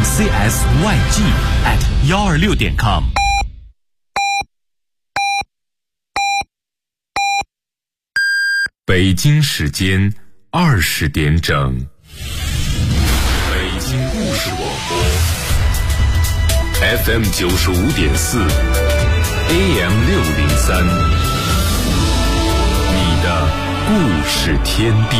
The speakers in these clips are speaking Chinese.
CSYG@126.com。北京时间20点整。北京故事广播 FM 95.4 AM 603，你的故事天地。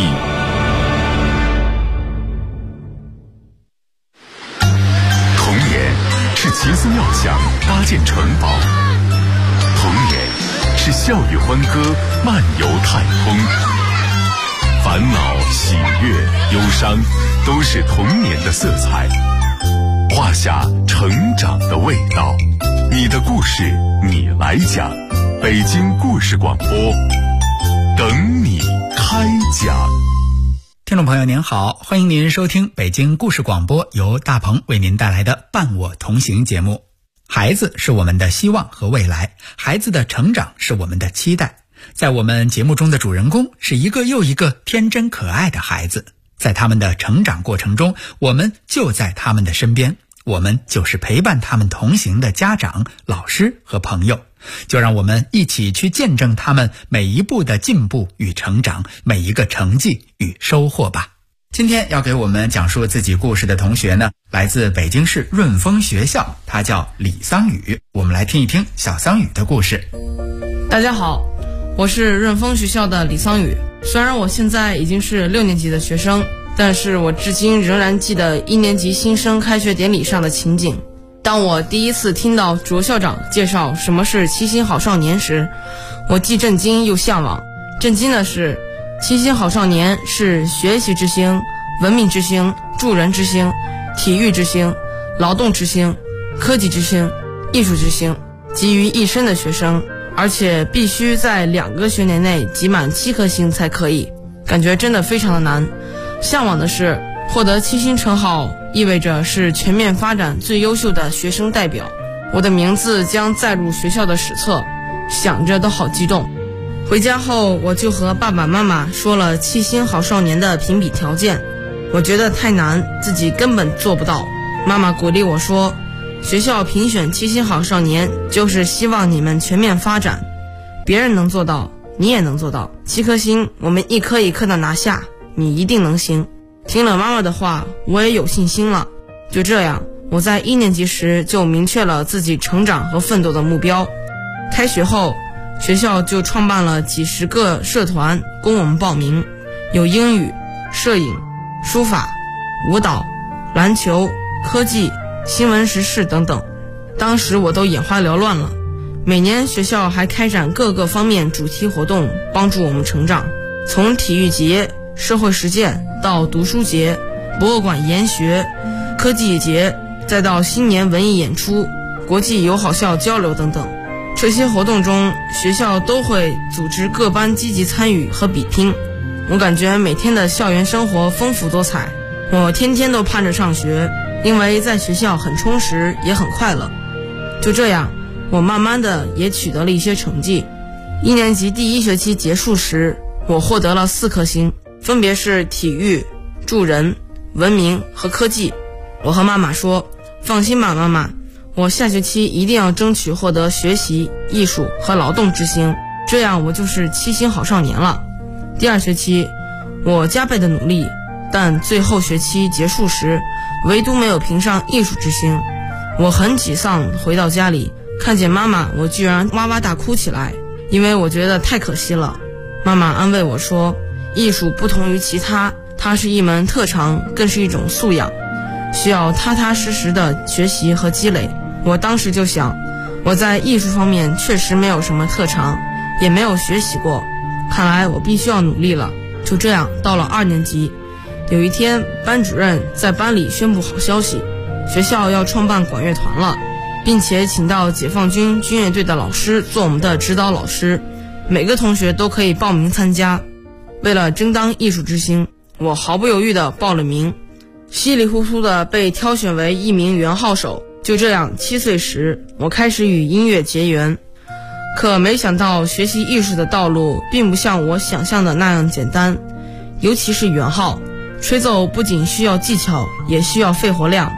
童年是奇思妙想搭建城堡，童年是笑语欢歌漫游太空，烦恼喜悦忧伤都是童年的色彩，画下成长的味道。你的故事你来讲，北京故事广播等你开讲。 听众朋友您好，欢迎您收听北京故事广播，由大鹏为您带来的伴我同行节目。孩子是我们的希望和未来，孩子的成长是我们的期待。在我们节目中的主人公是一个又一个天真可爱的孩子，在他们的成长过程中，我们就在他们的身边，我们就是陪伴他们同行的家长、老师和朋友。就让我们一起去见证他们每一步的进步与成长，每一个成绩与收获吧。今天要给我们讲述自己故事的同学呢，来自北京市润丰学校，他叫李桑宇。我们来听一听小桑宇的故事。 大家好，我是润丰学校的李桑宇。虽然我现在已经是6年级的学生，但是我至今仍然记得1年级新生开学典礼上的情景。当我第一次听到卓校长介绍什么是七星好少年时，我既震惊又向往。震惊的是，七星好少年是学习之星、文明之星、助人之星、体育之星、劳动之星、科技之星、艺术之星，集于一身的学生，而且必须在2个学年内集满7颗星才可以，感觉真的非常的难。向往的是获得7星称号，意味着是全面发展最优秀的学生代表，我的名字将载入学校的史册，想着都好激动。回家后，我就和爸爸妈妈说了7星好少年的评比条件，我觉得太难，自己根本做不到。妈妈鼓励我说，学校评选7星好少年，就是希望你们全面发展，别人能做到，你也能做到。7颗星，我们一颗一颗的拿下，你一定能行。听了妈妈的话，我也有信心了。就这样，我在1年级时就明确了自己成长和奋斗的目标。开学后，学校就创办了几十个社团供我们报名，有英语、摄影、书法、舞蹈、篮球、科技、新闻时事等等。当时我都眼花缭乱了。每年学校还开展各个方面主题活动，帮助我们成长，从体育节、社会实践到读书节、博物馆研学、科技节，再到新年文艺演出、国际友好校交流等等。这些活动中，学校都会组织各班积极参与和比拼。我感觉每天的校园生活丰富多彩，我天天都盼着上学，因为在学校很充实也很快乐。就这样，我慢慢的也取得了一些成绩。1年级第1学期结束时，我获得了4颗星，分别是体育、助人、文明和科技。我和妈妈说，放心吧妈妈，我下学期一定要争取获得学习、艺术和劳动之星，这样我就是7星好少年了。第2学期，我加倍的努力，但最后学期结束时，唯独没有评上艺术之星。我很沮丧，回到家里，看见妈妈，我居然哇哇大哭起来，因为我觉得太可惜了。妈妈安慰我说，艺术不同于其他，它是一门特长，更是一种素养，需要踏踏实实的学习和积累。我当时就想，我在艺术方面确实没有什么特长，也没有学习过，看来我必须要努力了。就这样，到了2年级，有一天，班主任在班里宣布好消息，学校要创办管乐团了，并且请到解放军军乐队的老师做我们的指导老师，每个同学都可以报名参加。为了争当艺术之星，我毫不犹豫地报了名，稀里糊涂地被挑选为一名圆号手。就这样，7岁时，我开始与音乐结缘。可没想到，学习艺术的道路并不像我想象的那样简单，尤其是圆号，吹奏不仅需要技巧，也需要肺活量。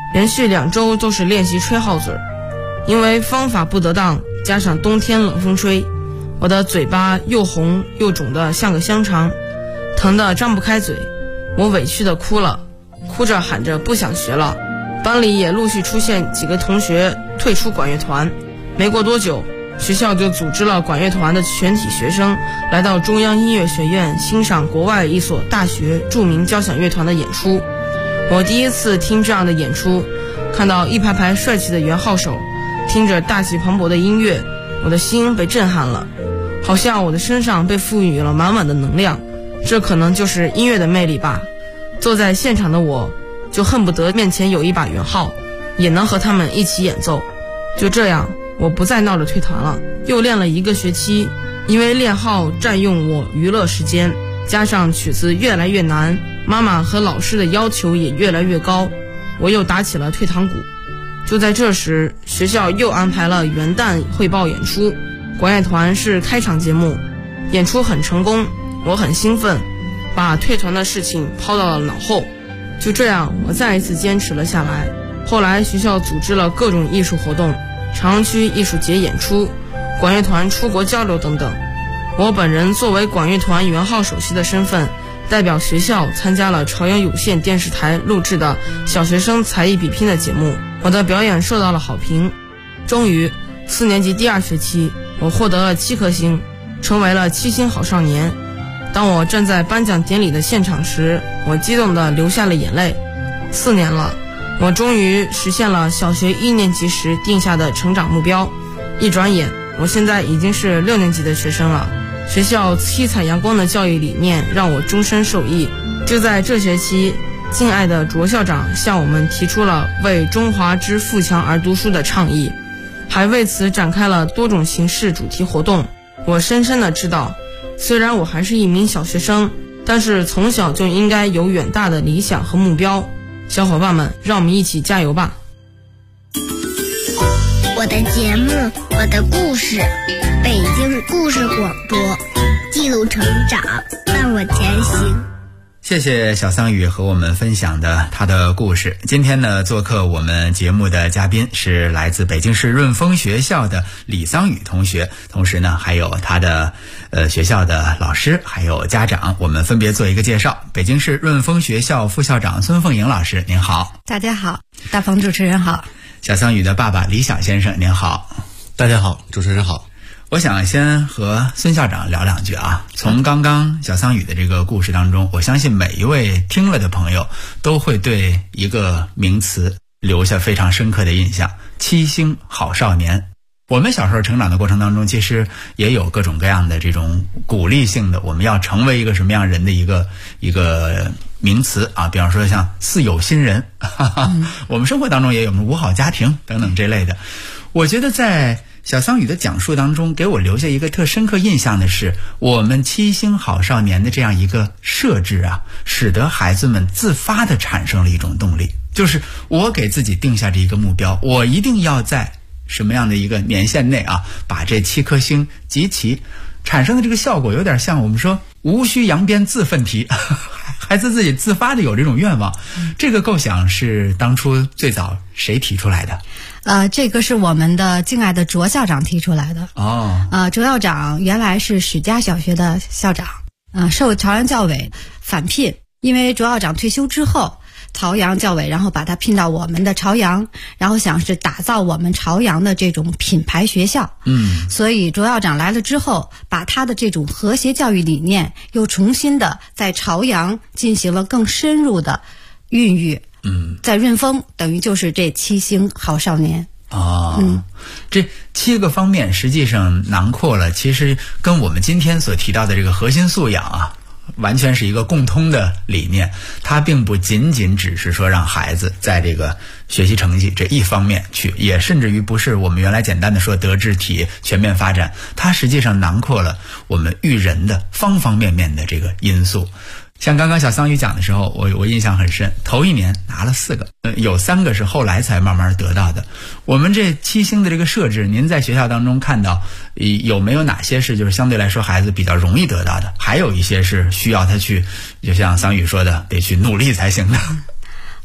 连续2周都是练习吹号嘴，因为方法不得当，加上冬天冷风吹，我的嘴巴又红又肿得像个香肠，疼得张不开嘴。我委屈地哭了，哭着喊着不想学了。班里也陆续出现几个同学退出管乐团，没过多久，学校就组织了管乐团的全体学生来到中央音乐学院欣赏国外一所大学著名交响乐团的演出。我第一次听这样的演出，看到一排排帅气的圆号手，听着大气磅礴的音乐，我的心被震撼了，好像我的身上被赋予了满满的能量。这可能就是音乐的魅力吧。坐在现场的我就恨不得面前有一把圆号，也能和他们一起演奏。就这样，我不再闹着退团了，又练了1个学期。因为练号占用我娱乐时间，加上曲子越来越难，妈妈和老师的要求也越来越高，我又打起了退堂鼓。就在这时，学校又安排了元旦汇报演出，管乐团是开场节目，演出很成功，我很兴奋，把退团的事情抛到了脑后。就这样，我再一次坚持了下来。后来学校组织了各种艺术活动，朝阳区艺术节演出，管乐团出国交流等等。我本人作为管乐团圆号首席的身份，代表学校参加了朝阳有线电视台录制的小学生才艺比拼的节目，我的表演受到了好评。终于4年级第2学期，我获得了7颗星，成为了7星好少年。当我站在颁奖典礼的现场时，我激动地流下了眼泪。4年了，我终于实现了小学1年级时定下的成长目标。一转眼，我现在已经是6年级的学生了。学校七彩阳光的教育理念让我终身受益。就在这学期，敬爱的卓校长向我们提出了为中华之富强而读书的倡议，还为此展开了多种形式主题活动。我深深地知道，虽然我还是一名小学生，但是从小就应该有远大的理想和目标。小伙伴们，让我们一起加油吧！ 我的节目，我的故事，北京故事广播，记录成长，伴我前行。 谢谢小桑宇和我们分享的他的故事。今天呢，做客我们节目的嘉宾是来自北京市润丰学校的李桑宇同学，同时呢还有他的学校的老师还有家长，我们分别做一个介绍。北京市润丰学校副校长孙凤莹老师，您好。 大家好，大鹏主持人好。 小桑宇的爸爸李晓先生，您好。 大家好，主持人好。 我想先和孙校长聊两句啊。从刚刚小桑宇的这个故事当中，我相信每一位听了的朋友都会对一个名词留下非常深刻的印象，7星好少年。我们小时候成长的过程当中，其实也有各种各样的这种鼓励性的，我们要成为一个什么样人的一个名词啊，比方说像四有新人，我们生活当中也有五好家庭等等这类的。我觉得在小桑宇的讲述当中，给我留下一个特深刻印象的是，我们7星好少年的这样一个设置啊，使得孩子们自发地产生了一种动力，就是我给自己定下这一个目标，我一定要在什么样的一个年限内啊，把这7颗星集齐，产生的这个效果有点像我们说无需扬鞭自奋蹄，孩子自己自发的有这种愿望。这个构想是当初最早谁提出来的？ 这个是我们的敬爱的卓校长提出来的。卓校长原来是许家小学的校长，受朝阳教委返聘，因为卓校长退休之后，朝阳教委然后把他聘到我们的朝阳，然后想是打造我们朝阳的这种品牌学校。所以卓校长来了之后，把他的这种和谐教育理念又重新的在朝阳进行了更深入的孕育。在润丰等于就是这7星好少年。 这7个方面实际上囊括了，其实跟我们今天所提到的这个核心素养啊，完全是一个共通的理念。它并不仅仅只是说让孩子在这个学习成绩这一方面去，也甚至于不是我们原来简单的说德智体全面发展，它实际上囊括了我们育人的方方面面的这个因素。像刚刚小桑宇讲的时候，我印象很深，头一年拿了4个，有3个是后来才慢慢得到的。我们这7星的这个设置，您在学校当中看到有没有哪些是就是相对来说孩子比较容易得到的，还有一些是需要他去就像桑宇说的得去努力才行的？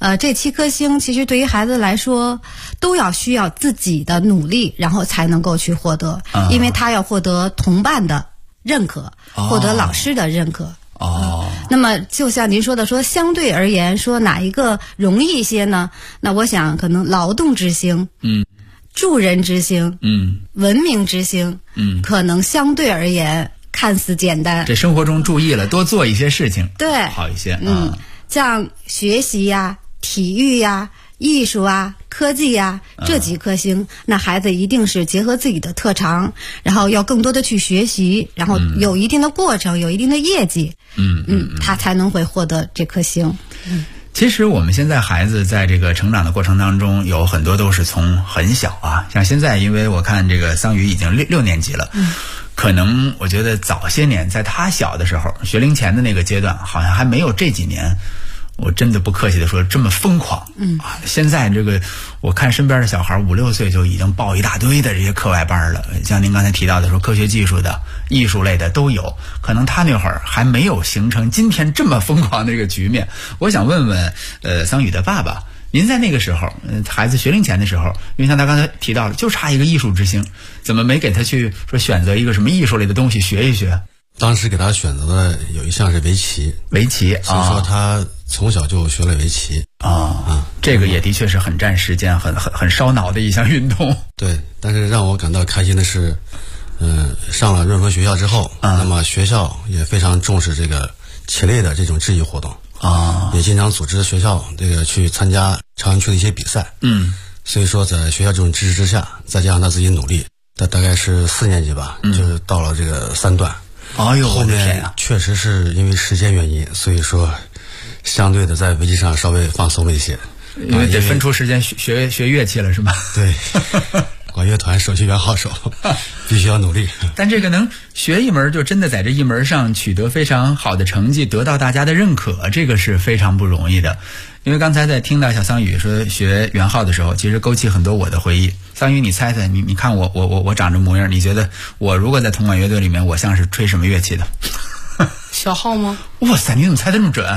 这7颗星其实对于孩子来说都需要自己的努力，然后才能够去获得，因为他要获得同伴的认可，获得老师的认可。那么就像您说的，说相对而言，说哪一个容易一些呢？那我想可能劳动之星，助人之星，文明之星，可能相对而言看似简单， 这生活中注意了，多做一些事情， 对， 好一些。 像学习呀、体育呀、艺术啊、科技呀，这几颗星，那孩子一定是结合自己的特长，然后要更多的去学习，然后有一定的过程，有一定的业绩，他才能会获得这颗星。 其实我们现在孩子在这个成长的过程当中，有很多都是从很小啊，像现在因为我看这个桑宇已经6年级了，可能我觉得早些年在他小的时候，学龄前的那个阶段，好像还没有这几年，我真的不客气的说这么疯狂。现在这个我看身边的小孩5、6岁就已经报一大堆的这些课外班了，像您刚才提到的说科学技术的、艺术类的都有，可能他那会儿还没有形成今天这么疯狂的这个局面。我想问问桑宇的爸爸，您在那个时候孩子学龄前的时候，因为像他刚才提到了就差一个艺术之星，怎么没给他去说选择一个什么艺术类的东西学一学？ 当时给他选择的有一项是围棋，所以说他从小就学了围棋这个也的确是很占时间、很烧脑的一项运动。 对，但是让我感到开心的是，上了润丰学校之后，那么学校也非常重视这个棋类的这种志愿活动也经常组织学校这个去参加朝阳区的一些比赛。所以说在学校这种支持之下，再加上他自己努力，他大概是4年级吧，就是到了这个3段。后面确实是因为时间原因，所以说相对的在围棋上稍微放松了一些， 因为得分出时间学乐器了，是吧？ 对，管乐团首席圆号手必须要努力。 但这个能学一门就真的在这一门上取得非常好的成绩，得到大家的认可，这个是非常不容易的。因为刚才在听到小桑宇说学圆号的时候，其实勾起很多我的回忆。桑宇，你猜猜，你看我长这模样，你觉得我如果在铜管乐队里面，我像是吹什么乐器的？ 小号吗？ 哇塞，你怎么猜得这么准？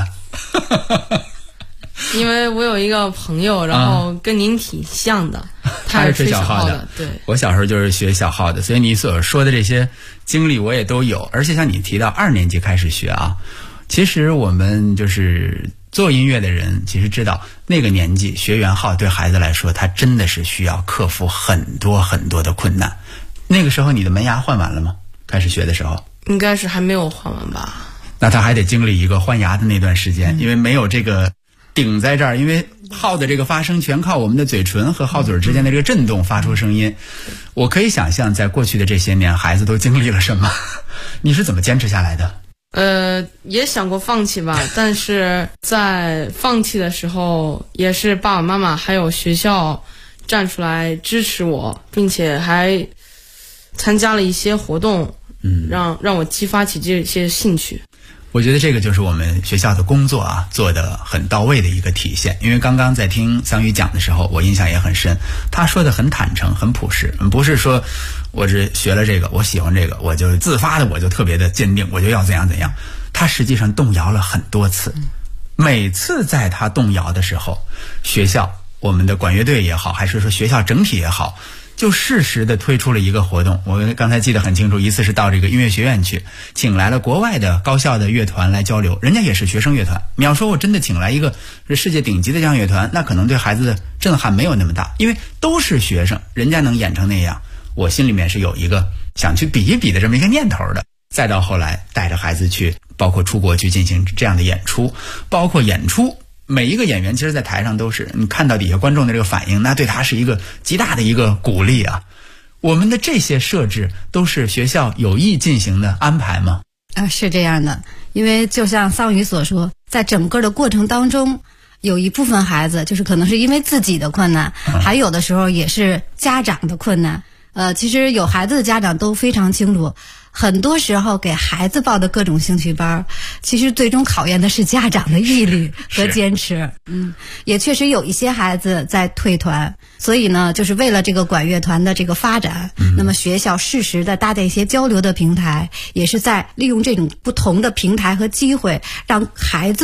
因为我有一个朋友，然后跟您挺像的， 他是吹小号的。 对， 我小时候就是学小号的，所以你所说的这些经历我也都有。而且像你提到2年级开始学啊，其实我们就是做音乐的人，其实知道那个年纪学圆号对孩子来说，他真的是需要克服很多很多的困难。那个时候你的门牙换完了吗？开始学的时候应该是还没有换完吧。 那他还得经历一个换牙的那段时间，因为没有这个顶在这儿，因为号的这个发声全靠我们的嘴唇和号嘴之间的这个震动发出声音。我可以想象在过去的这些年孩子都经历了什么，你是怎么坚持下来的？ 也想过放弃吧，但是在放弃的时候，也是爸爸妈妈还有学校站出来支持我，并且还参加了一些活动，让我激发起这些兴趣。 我觉得这个就是我们学校的工作啊，做得很到位的一个体现。因为刚刚在听桑宇讲的时候，我印象也很深，他说的很坦诚很朴实，不是说我是学了这个我喜欢这个我就自发的我就特别的坚定我就要怎样怎样。他实际上动摇了很多次，每次在他动摇的时候，学校我们的管乐队也好，还是说学校整体也好，就适时的推出了一个活动。我刚才记得很清楚，一次是到这个音乐学院去，请来了国外的高校的乐团来交流，人家也是学生乐团。你要说我真的请来一个世界顶级的交响乐团，那可能对孩子的震撼没有那么大，因为都是学生，人家能演成那样，我心里面是有一个想去比一比的这么一个念头的。再到后来带着孩子去，包括出国去进行这样的演出，包括演出每一个演员其实在台上都是你看到底下观众的这个反应，那对他是一个极大的一个鼓励啊。我们的这些设置都是学校有意进行的安排吗？ 是这样的，因为就像桑宇所说，在整个的过程当中，有一部分孩子就是可能是因为自己的困难，还有的时候也是家长的困难。其实有孩子的家长都非常清楚，很多时候给孩子报的各种兴趣班，其实最终考验的是家长的毅力和坚持。也确实有一些孩子在退团，所以呢，就是为了这个管乐团的这个发展，那么学校适时的搭建一些交流的平台，也是在利用这种不同的平台和机会，让孩子们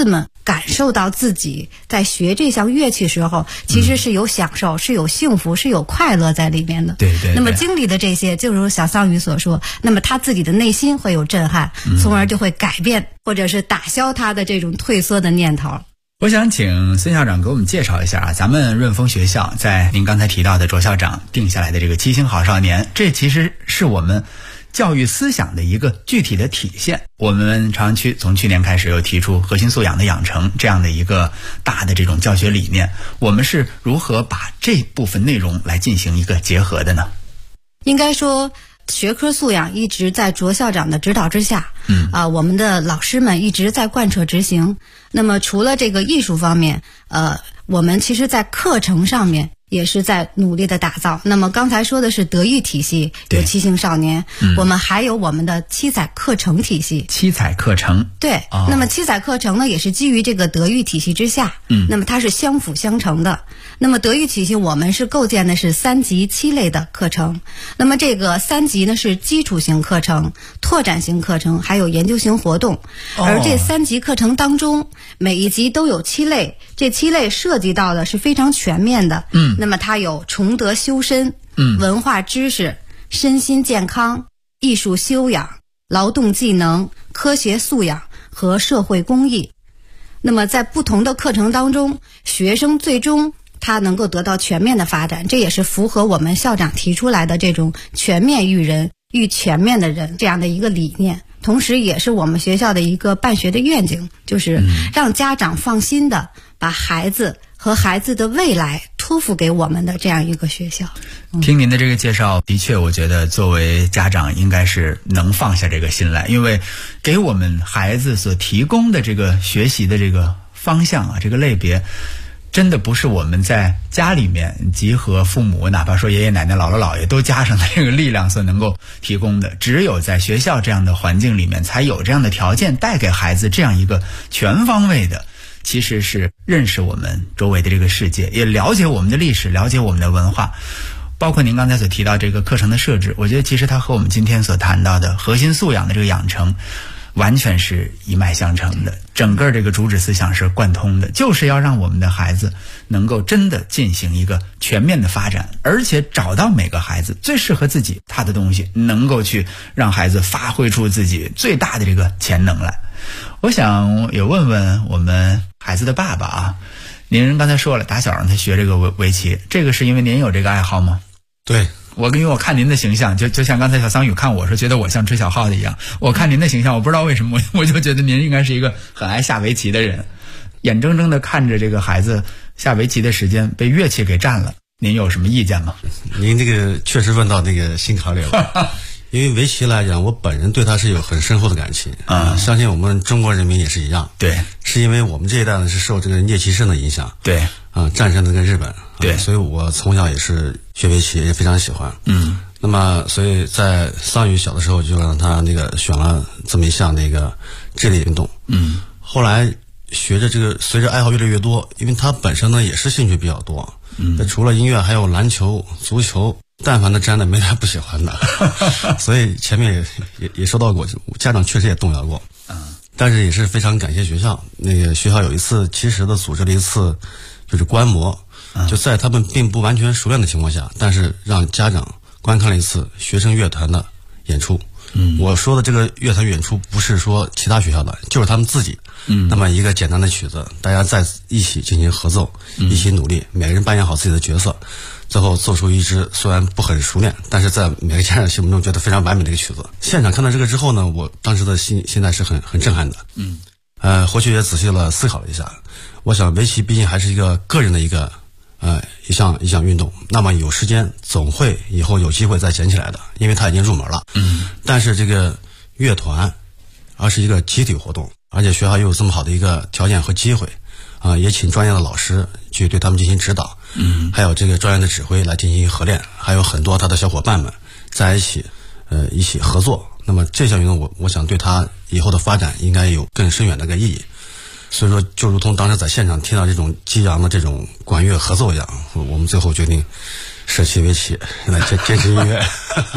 感受到自己在学这项乐器时候，其实是有享受，是有幸福，是有快乐在里面的。 对对。 那么经历的这些，就如小桑宇所说，那么他自己的内心会有震撼，从而就会改变，或者是打消他的这种退缩的念头。 我想请孙校长给我们介绍一下啊，咱们润丰学校在您刚才提到的卓校长定下来的这个7星好少年，这其实是我们教育思想的一个具体的体现。我们朝阳区从去年开始又提出核心素养的养成这样的一个大的这种教学理念，我们是如何把这部分内容来进行一个结合的呢？ 应该说学科素养一直在卓校长的指导之下，我们的老师们一直在贯彻执行。那么除了这个艺术方面，我们其实在课程上面也是在努力的打造。那么刚才说的是德育体系，有7星少年，我们还有我们的七彩课程体系。 七彩课程， 对，那么七彩课程呢，也是基于这个德育体系之下，那么它是相辅相成的。那么德育体系我们是构建的是3级7类的课程，那么这个3级呢是基础型课程、拓展型课程，还有研究型活动。而这3级课程当中，每一级都有7类，这7类涉及到的是非常全面的。那么它有崇德修身、文化知识、身心健康、艺术修养、劳动技能、科学素养和社会公益。那么在不同的课程当中，学生最终他能够得到全面的发展，这也是符合我们校长提出来的这种全面育人、育全面的人这样的一个理念。同时也是我们学校的一个办学的愿景，就是让家长放心的把孩子和孩子的未来托付给我们的这样一个学校。 听您的这个介绍，的确我觉得作为家长应该是能放下这个心来，因为给我们孩子所提供的这个学习的这个方向啊，这个类别真的不是我们在家里面集合父母，哪怕说爷爷奶奶姥姥姥爷都加上的这个力量所能够提供的，只有在学校这样的环境里面才有这样的条件带给孩子这样一个全方位的，其实是认识我们周围的这个世界，也了解我们的历史，了解我们的文化。包括您刚才所提到这个课程的设置，我觉得其实它和我们今天所谈到的核心素养的这个养成完全是一脉相承的，整个这个主旨思想是贯通的，就是要让我们的孩子能够真的进行一个全面的发展，而且找到每个孩子最适合自己他的东西，能够去让孩子发挥出自己最大的这个潜能来。我想也问问我们孩子的爸爸啊，您刚才说了打小让他学这个围棋，这个是因为您有这个爱好吗？ 对， 因为我看您的形象，就像刚才小桑宇看我说觉得我像吹小号的一样，我看您的形象，我不知道为什么我就觉得您应该是一个很爱下围棋的人，眼睁睁的看着这个孩子下围棋的时间被乐器给占了，您有什么意见吗？ 您这个确实问到那个心坎里了。因为围棋来讲，我本人对它是有很深厚的感情相信我们中国人民也是一样。对，是因为我们这一代呢是受这个聂其胜的影响，对战胜这个日本，对，所以我从小也是学围棋，也非常喜欢。那么所以在桑宇小的时候就让他那个选了这么一项那个智力运动。后来学着这个随着爱好越来越多，因为他本身呢也是兴趣比较多，除了音乐还有篮球、足球。但凡的沾的没他不喜欢的所以前面也说到过，家长确实也动摇过但是也是非常感谢学校，那个学校有一次及时的组织了一次就是观摩，就在他们并不完全熟练的情况下，但是让家长观看了一次学生乐团的演出。我说的这个乐团演出不是说其他学校的，就是他们自己那么一个简单的曲子，大家在一起进行合奏，一起努力，每个人扮演好自己的角色，最后做出一支虽然不很熟练，但是在每个家长心目中觉得非常完美的一个曲子。现场看到这个之后呢，我当时的心现在是很震撼的。回去也仔细了思考了一下，我想围棋毕竟还是一个个人的一个一项运动，那么有时间总会以后有机会再捡起来的，因为它已经入门了。但是这个乐团而是一个集体活动，而且学校又有这么好的一个条件和机会也请专业的老师去对他们进行指导，还有这个专业的指挥来进行合练，还有很多他的小伙伴们在一起合作。那么这项运动我想对他以后的发展应该有更深远的一个意义。所以说就如同当时在现场听到这种激昂的这种管乐合奏一样，我们最后决定舍弃围棋来坚持音乐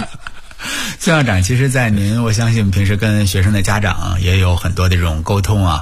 孙校长，其实在您我相信平时跟学生的家长也有很多的这种沟通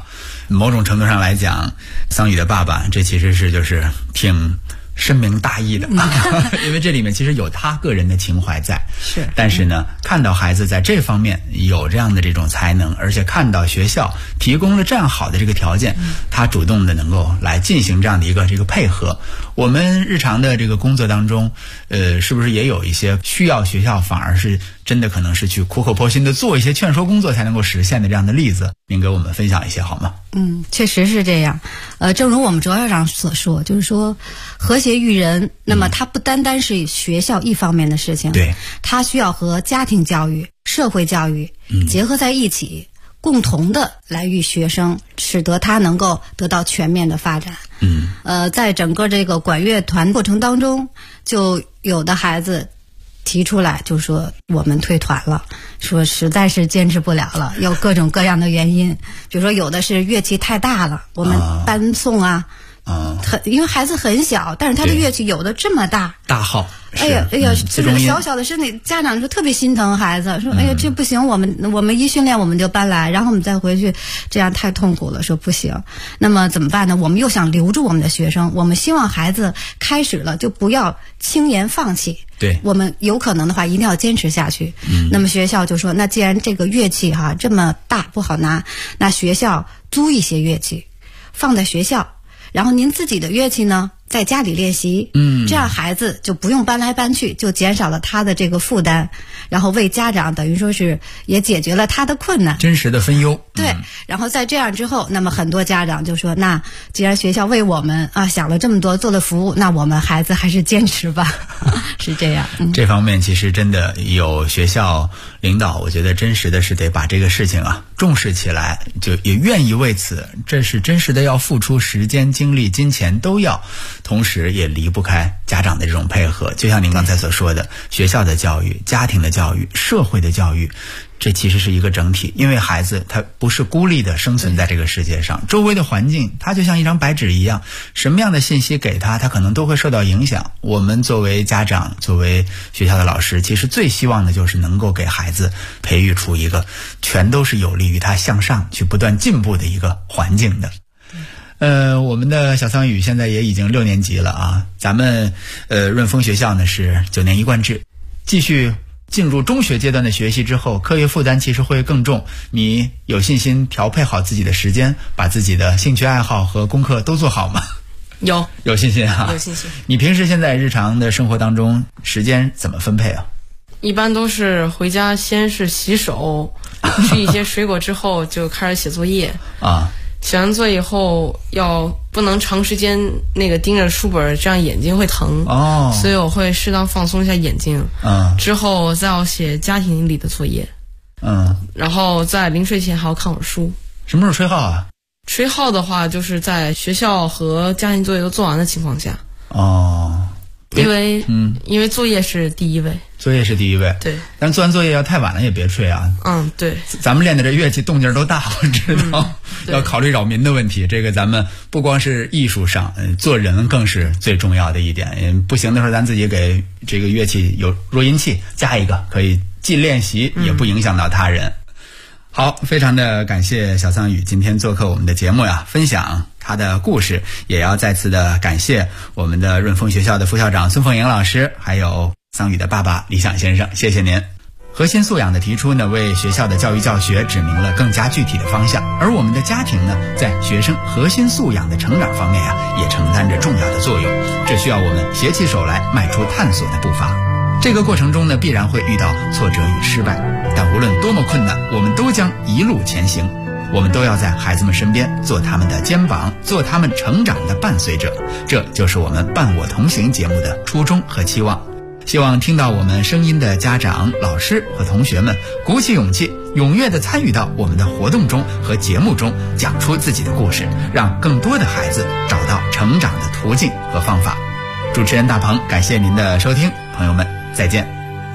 某种程度上来讲，桑宇的爸爸这其实是就是挺深明大义的，因为这里面其实有他个人的情怀在。 是， 但是呢，看到孩子在这方面有这样的这种才能，而且看到学校提供了这样好的这个条件，他主动的能够来进行这样的一个这个配合。我们日常的这个工作当中，是不是也有一些需要学校反而是真的可能是去苦口婆心的做一些劝说工作才能够实现的这样的例子？您给我们分享一些好吗？ 确实是这样。正如我们卓校长所说，就是说和谐育人，那么它不单单是学校一方面的事情， 对， 它需要和家庭教育、社会教育结合在一起，共同的来育学生，使得他能够得到全面的发展。在整个这个管乐团过程当中，就有的孩子提出来就说我们退团了，说实在是坚持不了了，有各种各样的原因，比如说有的是乐器太大了，我们搬送因为孩子很小，但是他的乐器有的这么大号， 哎呀，这个小小的身体，家长就特别心疼孩子，说哎呀这不行，我们一训练我们就搬来，然后我们再回去，这样太痛苦了，说不行。那么怎么办呢？我们又想留住我们的学生，我们希望孩子开始了就不要轻言放弃， 对， 我们有可能的话一定要坚持下去。那么学校就说，那既然这个乐器这么大不好拿，那学校租一些乐器放在学校，然后您自己的乐器呢在家里练习，这样孩子就不用搬来搬去，就减少了他的这个负担，然后为家长等于说是也解决了他的困难， 真实的分忧。 对，然后在这样之后，那么很多家长就说，那既然学校为我们想了这么多，做了服务，那我们孩子还是坚持吧。是这样。 这方面其实真的有学校领导，我觉得真实的是得把这个事情重视起来，就也愿意为此，这是真实的要付出时间、精力、金钱都要，同时也离不开家长的这种配合。就像您刚才所说的，学校的教育、家庭的教育、社会的教育，这其实是一个整体。因为孩子他不是孤立的生存在这个世界上，周围的环境他就像一张白纸一样，什么样的信息给他可能都会受到影响。我们作为家长，作为学校的老师，其实最希望的就是能够给孩子培育出一个全都是有利于他向上去不断进步的一个环境的。我们的小桑宇现在也已经6年级了咱们润丰学校呢是9年一贯制，继续进入中学阶段的学习之后，课业负担其实会更重。你有信心调配好自己的时间，把自己的兴趣爱好和功课都做好吗？有信心有信心。 你平时现在日常的生活当中时间怎么分配啊？ 一般都是回家先是洗手，吃一些水果之后就开始写作业写完作业以后不能长时间盯着书本，这样眼睛会疼所以我会适当放松一下眼睛之后再要写家庭里的作业然后在临睡前还要看会儿书。 什么时候吹号吹号的话就是在学校和家庭作业都做完的情况下因为作业是第一位。 对，但做完作业要太晚了也别吹对， 咱们练的这乐器动静都大，我知道要考虑扰民的问题。这个咱们不光是艺术上，做人更是最重要的一点。不行的时候咱自己给这个乐器有弱音器加一个，可以既练习也不影响到他人。好，非常的感谢小桑宇今天做客我们的节目分享他的故事，也要再次的感谢我们的润丰学校的副校长孙凤莹老师，还有桑宇的爸爸李想先生，谢谢您。核心素养的提出呢，为学校的教育教学指明了更加具体的方向，而我们的家庭呢，在学生核心素养的成长方面也承担着重要的作用。这需要我们携起手来，迈出探索的步伐。这个过程中呢，必然会遇到挫折与失败，但无论多么困难，我们都将一路前行。我们都要在孩子们身边做他们的肩膀，做他们成长的伴随者。这就是我们伴我同行节目的初衷和期望。希望听到我们声音的家长、老师和同学们鼓起勇气，踊跃地参与到我们的活动中和节目中，讲出自己的故事，让更多的孩子找到成长的途径和方法。主持人大鹏，感谢您的收听，朋友们再见。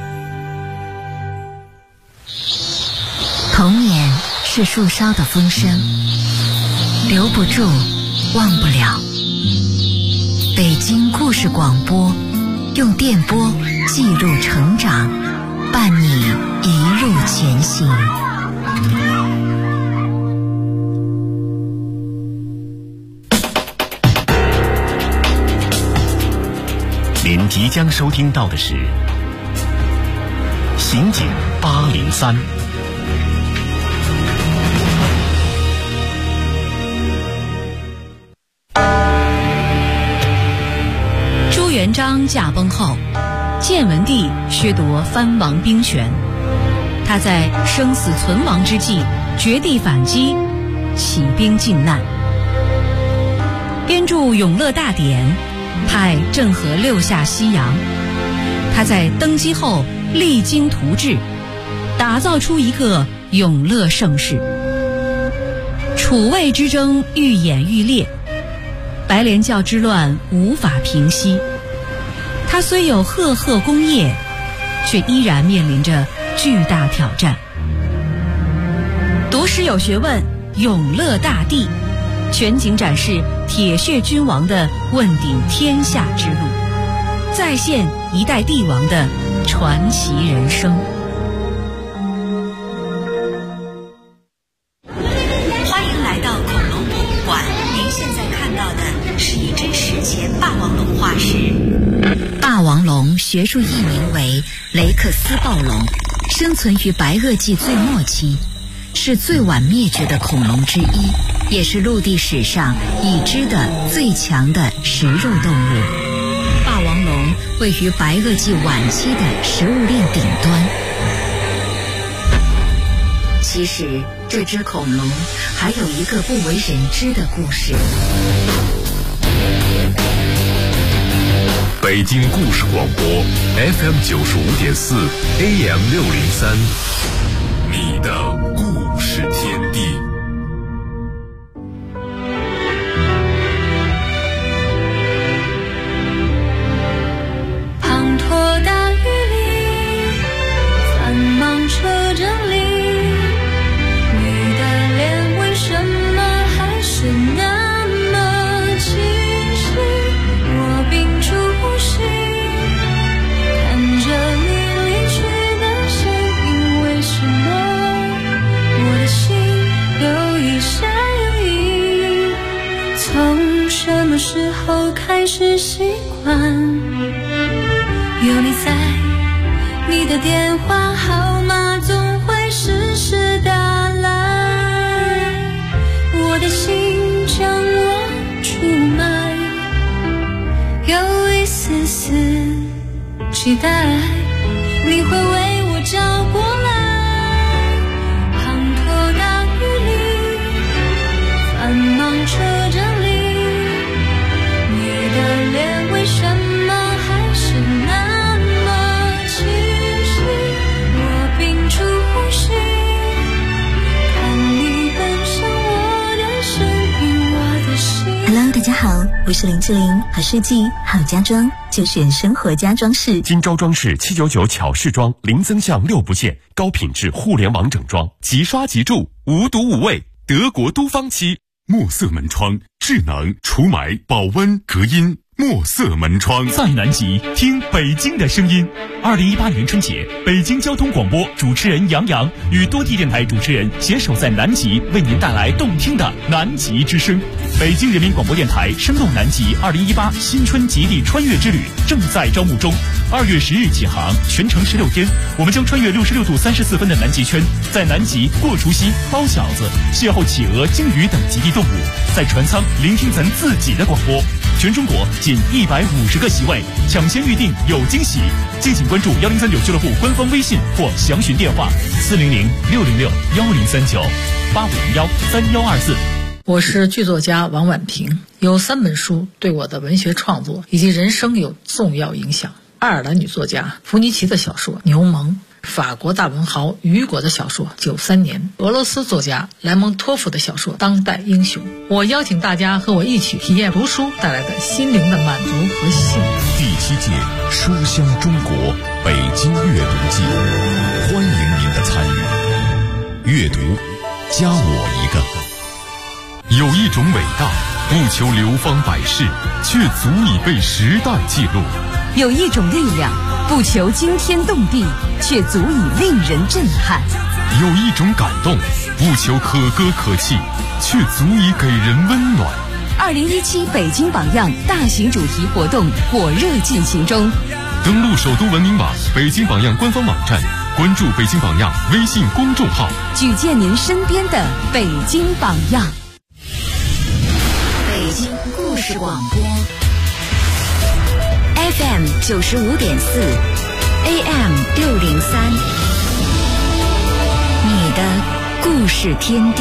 童年是树梢的风声，留不住，忘不了。北京故事广播，用电波记录成长，伴你一路前行。 您即将收听到的是《刑警803》。 朱元璋驾崩后，建文帝削夺藩王兵权，他在生死存亡之际绝地反击，起兵靖难，编著《永乐大典》，派郑和六下西洋。他在登基后励精图治，打造出一个永乐盛世。楚魏之争愈演愈烈，白莲教之乱无法平息。他虽有赫赫功业，却依然面临着巨大挑战。读史有学问，永乐大帝全景展示铁血君王的问鼎天下之路，再现一代帝王的传奇人生。欢迎来到恐龙博物馆，您现在看到的是一只史前霸王龙化石。霸王龙学术译名为雷克斯暴龙，生存于白垩纪最末期，是最晚灭绝的恐龙之一，也是陆地史上已知的最强的食肉动物。霸王龙位于白垩纪晚期的食物链顶端。其实这只恐龙还有一个不为人知的故事。 北京故事广播 FM 95.4 AM 603，你的故事天地。 滂沱大雨里，繁忙车阵里，你的脸为什么还是那么清晰？我屏住呼吸，看着你离去的身影，为什么我的心有一下有一？从什么时候开始习惯有你在，你的电话号码总会时时打来，我的心将我出卖，有一丝丝期待你会为我找过来。滂沱大雨里，繁忙车阵里，你的脸为什么还是那么清晰？我屏住呼吸，看你奔向我的身影，我的心。 Hello， 大家好，我是林志玲，好设计好家装，就选生活家装饰。 今朝装饰799巧饰装，零增项6不限，高品质互联网整装，即刷即住，无毒无味，德国都方漆，墨色门窗，智能除霾、保温、隔音。墨色门窗在南极，听北京的声音。2018年春节，北京交通广播主持人杨洋与多地电台主持人携手在南极，为您带来动听的南极之声。北京人民广播电台声动南极2018新春极地穿越之旅正在招募中，2月10日起航，全程16天，我们将穿越66度34分的南极圈，在南极过除夕、包饺子，邂逅企鹅、鲸鱼等极地动物，在船舱聆听咱自己的广播。全中国仅150个席位，抢先预定有惊喜！敬请关注1039俱乐部官方微信或详询电话400-606-1039-8501-3124。 我是剧作家王婉平，有3本书对我的文学创作以及人生有重要影响。爱尔兰女作家弗尼奇的小说《牛虻》，法国大文豪雨果的小说《93年》，俄罗斯作家莱蒙托夫的小说《当代英雄》。我邀请大家和我一起体验读书带来的心灵的满足和幸福。 第7届书香中国北京阅读季，欢迎您的参与。阅读，加我一个。有一种伟大，不求流芳百世，却足以被时代记录； 有一种力量，不求惊天动地，却足以令人震撼； 有一种感动，不求可歌可泣，却足以给人温暖； 2017北京榜样大型主题活动火热进行中。 登录首都文明网、北京榜样官方网站，关注北京榜样微信公众号， 举荐您身边的北京榜样。 北京故事广播 FM 95.4 AM 603，你的故事天地。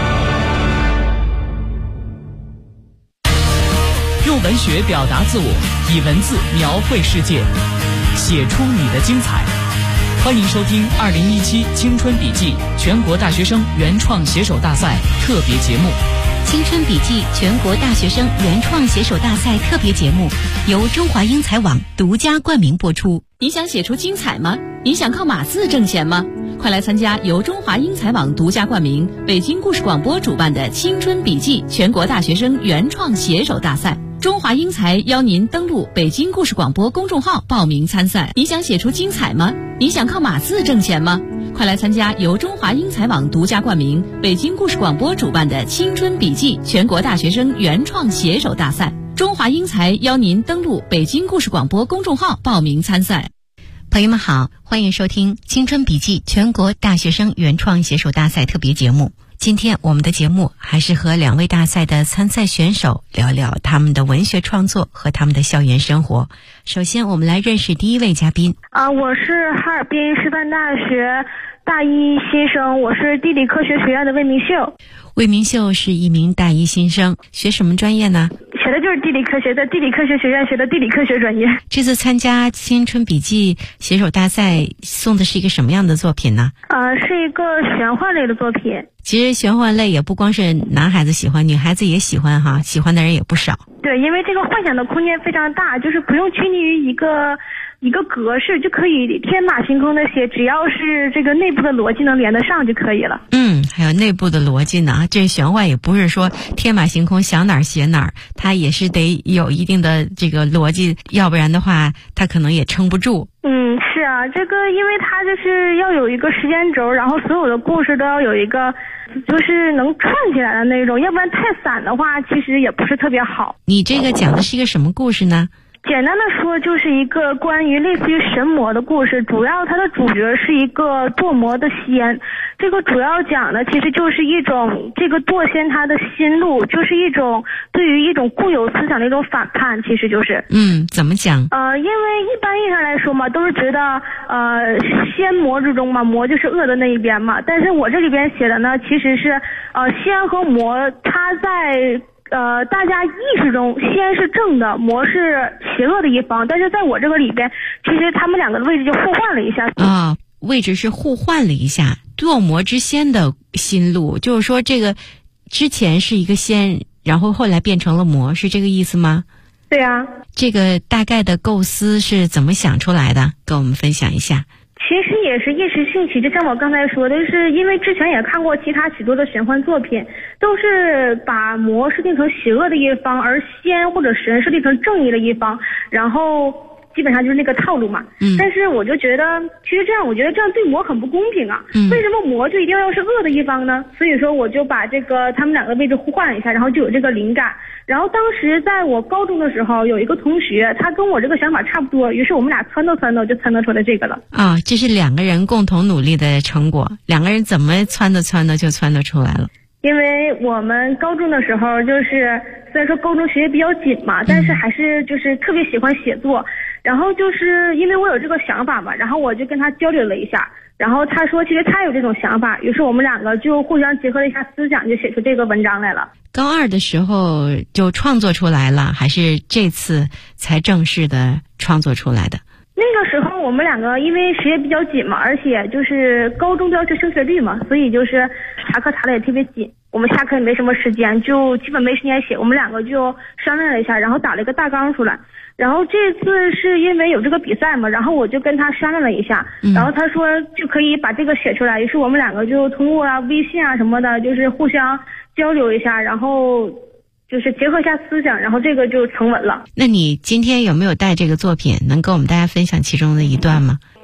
用文学表达自我，以文字描绘世界，写出你的精彩。欢迎收听2017青春笔记全国大学生原创写手大赛特别节目。 青春笔记全国大学生原创写手大赛特别节目由中华英才网独家冠名播出。 你想写出精彩吗？你想靠码字挣钱吗？快来参加由中华英才网独家冠名、北京故事广播主办的青春笔记全国大学生原创写手大赛。中华英才邀您登录北京故事广播公众号报名参赛。你想写出精彩吗？你想靠码字挣钱吗？快来参加由中华英才网独家冠名、北京故事广播主办的青春笔记全国大学生原创写手大赛。中华英才邀您登录北京故事广播公众号报名参赛。 朋友们好，欢迎收听青春笔记全国大学生原创写手大赛特别节目。今天我们的节目还是和2位大赛的参赛选手聊聊他们的文学创作和他们的校园生活。首先我们来认识第一位嘉宾。 我是哈尔滨师范大学大一新生，我是地理科学学院的魏明秀。 魏明秀是一名大一新生，学什么专业呢？ 学的就是地理科学，在地理科学学院学的地理科学专业。 这次参加青春笔记写手大赛送的是一个什么样的作品呢？ 是一个玄幻类的作品。 其实玄幻类也不光是男孩子喜欢，女孩子也喜欢哈，喜欢的人也不少。 对，因为这个幻想的空间非常大，就是不用拘泥于一个格式，就可以天马行空的写，只要是这个内部的逻辑能连得上就可以了。 还有内部的逻辑呢，这玄幻也不是说天马行空想哪儿写哪儿，它也是得有一定的这个逻辑，要不然的话它可能也撑不住。 是啊，这个因为它就是要有一个时间轴，然后所有的故事都要有一个就是能串起来的那种，要不然太散的话其实也不是特别好。 你这个讲的是一个什么故事呢？ 简单的说，就是一个关于类似于神魔的故事，主要它的主角是一个堕魔的仙。这个主要讲的其实就是一种这个堕仙他的心路，就是一种对于一种固有思想的一种反叛，其实就是怎么讲？ 因为一般意义上来说嘛，都是觉得仙魔之中嘛，魔就是恶的那一边嘛。但是我这里边写的呢，其实是仙和魔它在大家意识中，仙是正的，魔是邪恶的一方，但是在我这个里边，其实他们两个的位置就互换了一下。 位置是互换了一下。堕魔之仙的心路，就是说这个之前是一个仙，然后后来变成了魔，是这个意思吗？ 对啊。 这个大概的构思是怎么想出来的？跟我们分享一下。 其实也是一时兴起，就像我刚才说的，是因为之前也看过其他许多的玄幻作品，都是把魔设定成邪恶的一方，而仙或者神设定成正义的一方，然后基本上就是那个套路嘛。但是我就觉得其实这样，我觉得这样对魔很不公平啊。为什么魔就一定要是恶的一方呢？所以说我就把这个他们两个位置互换了一下，然后就有这个灵感。然后当时在我高中的时候，有一个同学，他跟我这个想法差不多，于是我们俩撺掇就撺掇出来这个了。 这是2个人共同努力的成果，2个人怎么撺掇就撺掇出来了。 因为我们高中的时候，就是虽然说高中学业比较紧嘛，但是还是就是特别喜欢写作。然后就是因为我有这个想法嘛，然后我就跟他交流了一下，然后他说其实他有这种想法，于是我们2个就互相结合了一下思想，就写出这个文章来了。 高2的时候就创作出来了，还是这次才正式的创作出来的？ 那个时候我们2个因为学业比较紧嘛，而且就是高中都要求升学率嘛，所以就是查课查的也特别紧，我们下课也没什么时间，就基本没时间写。我们2个就商量了一下，然后打了一个大纲出来。然后这次是因为有这个比赛嘛，然后我就跟他商量了一下，然后他说就可以把这个写出来，于是我们2个就通过微信什么的，就是互相交流一下，然后就是结合一下思想，然后这个就成文了。 那你今天有没有带这个作品，能跟我们大家分享其中的一段吗？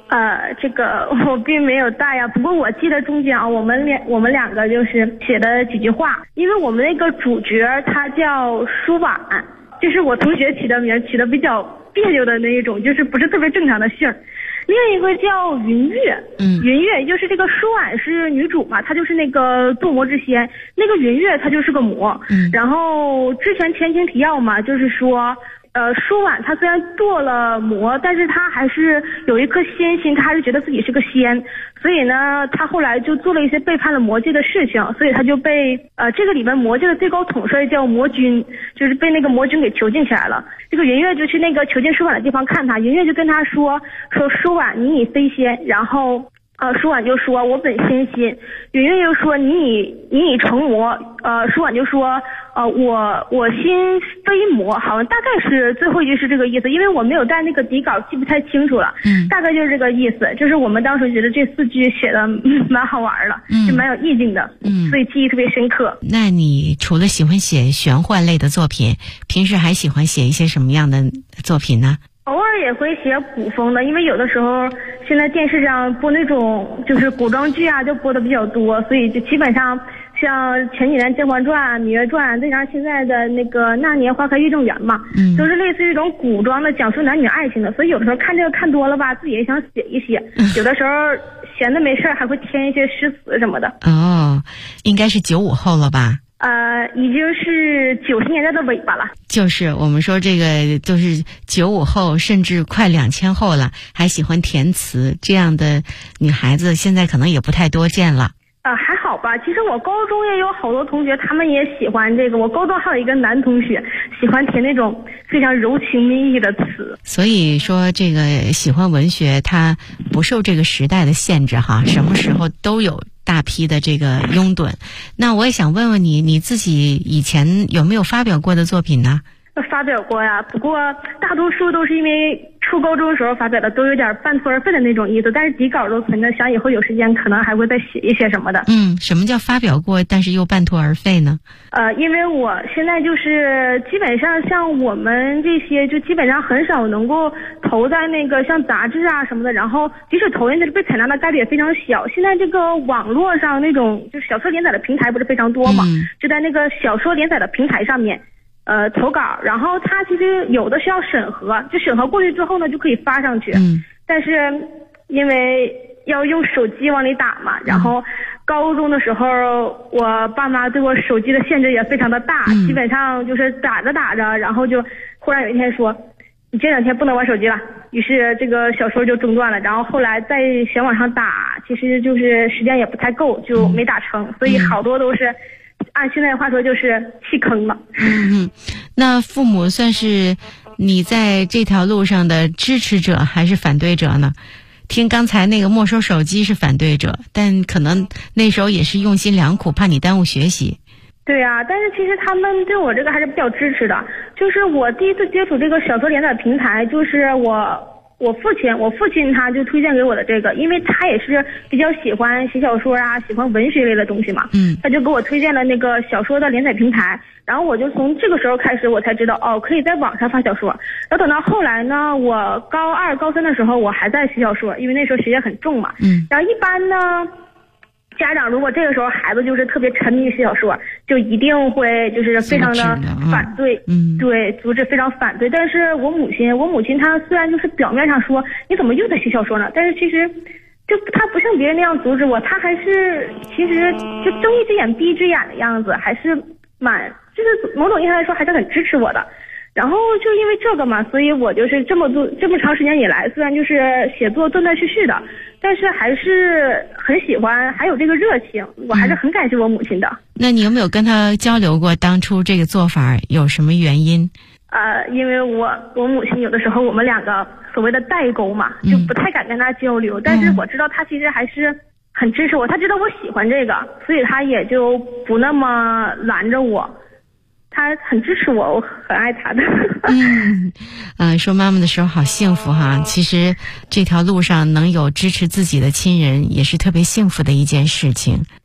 这个我并没有带呀，不过我记得中间啊，我们两个就是写的几句话，因为我们那个主角他叫舒婉，就是我同学起的名，起的比较别扭的那一种，就是不是特别正常的姓。另一个叫云月，云月就是这个舒婉是女主嘛，她就是那个堕魔之仙，那个云月她就是个魔。然后之前前情提要嘛，就是说舒婉她虽然堕了魔，但是她还是有一颗仙心，她还是觉得自己是个仙，所以呢她后来就做了一些背叛了魔界的事情，所以她就被这个里面魔界的最高统帅叫魔君，就是被那个魔君给囚禁起来了。这个云月就去那个囚禁舒婉的地方看他，云月就跟他说舒婉你已非仙，然后舒婉就说我本仙心，云月又说你已成魔，舒婉就说我心非魔，好像大概是最后一句是这个意思，因为我没有带那个底稿记不太清楚了，大概就是这个意思，就是我们当时觉得这4句写的蛮好玩的，就蛮有意境的，所以记忆特别深刻。 那你除了喜欢写玄幻类的作品，平时还喜欢写一些什么样的作品呢？ 偶尔也会写古风的，因为有的时候现在电视上播那种就是古装剧啊，就播的比较多，所以就基本上像前几年《甄嬛传》《芈月传》，再加上现在的那个《那年花开月正圆》嘛，都是类似于一种古装的讲述男女爱情的，所以有的时候看这个看多了吧，自己也想写一写，有的时候闲的没事还会添一些诗词什么的。 哦，应该是95后了吧？ 已经是90年代的尾巴了。 就是我们说这个都是95后，甚至快2000后了，还喜欢填词，这样的女孩子现在可能也不太多见了。 还好吧，其实我高中也有好多同学，他们也喜欢这个。我高中还有一个男同学喜欢填那种非常柔情蜜意的词。 所以说这个喜欢文学，它不受这个时代的限制哈，什么时候都有大批的这个拥趸。那我也想问问你，你自己以前有没有发表过的作品呢？ 发表过呀，不过大多数都是因为初高中的时候发表的，都有点半途而废的那种意思，但是底稿都存着，想以后有时间可能还会再写一些什么的。 什么叫发表过但是又半途而废呢？ 因为我现在就是基本上像我们这些就基本上很少能够投在那个像杂志啊什么的，然后即使投进去被采纳的概率也非常小。现在这个网络上那种就是小说连载的平台不是非常多嘛，就在那个小说连载的平台上面投稿，然后它其实有的需要审核，就审核过去之后呢就可以发上去，但是因为要用手机往里打嘛，然后高中的时候我爸妈对我手机的限制也非常的大，基本上就是打着打着，然后就忽然有一天说你这2天不能玩手机了，于是这个小说就中断了，然后后来在想往上打，其实就是时间也不太够，就没打成，所以好多都是按现在的话说就是弃坑了。 那父母算是你在这条路上的支持者还是反对者呢？听刚才那个没收手机是反对者，但可能那时候也是用心良苦，怕你耽误学习。 对啊，但是其实他们对我这个还是比较支持的。就是我第一次接触这个小说连载平台，就是我父亲他就推荐给我的这个，因为他也是比较喜欢写小说啊，喜欢文学类的东西嘛，他就给我推荐了那个小说的连载平台，然后我就从这个时候开始我才知道可以在网上发小说。然后等到后来呢，我高2高3的时候我还在写小说，因为那时候学业很重嘛，然后一般呢家长如果这个时候孩子就是特别沉迷写小说，就一定会就是非常的反对，对，阻止，非常反对。但是我母亲她虽然就是表面上说你怎么又在写小说呢，但是其实就她不像别人那样阻止我，她还是其实就睁一只眼闭一只眼的样子，还是就是某种意义上来说还是很支持我的。然后就因为这个嘛，所以我就是这么长时间以来，虽然就是写作断断续续的，但是还是很喜欢，还有这个热情，我还是很感谢我母亲的。 那你有没有跟她交流过当初这个做法有什么原因？ 因为我母亲有的时候我们两个所谓的代沟嘛，就不太敢跟她交流，但是我知道她其实还是很支持我，她知道我喜欢这个，所以她也就不那么拦着我。他很支持我，我很爱他的。 说妈妈的时候好幸福哈。其实这条路上能有支持自己的亲人，也是特别幸福的一件事情。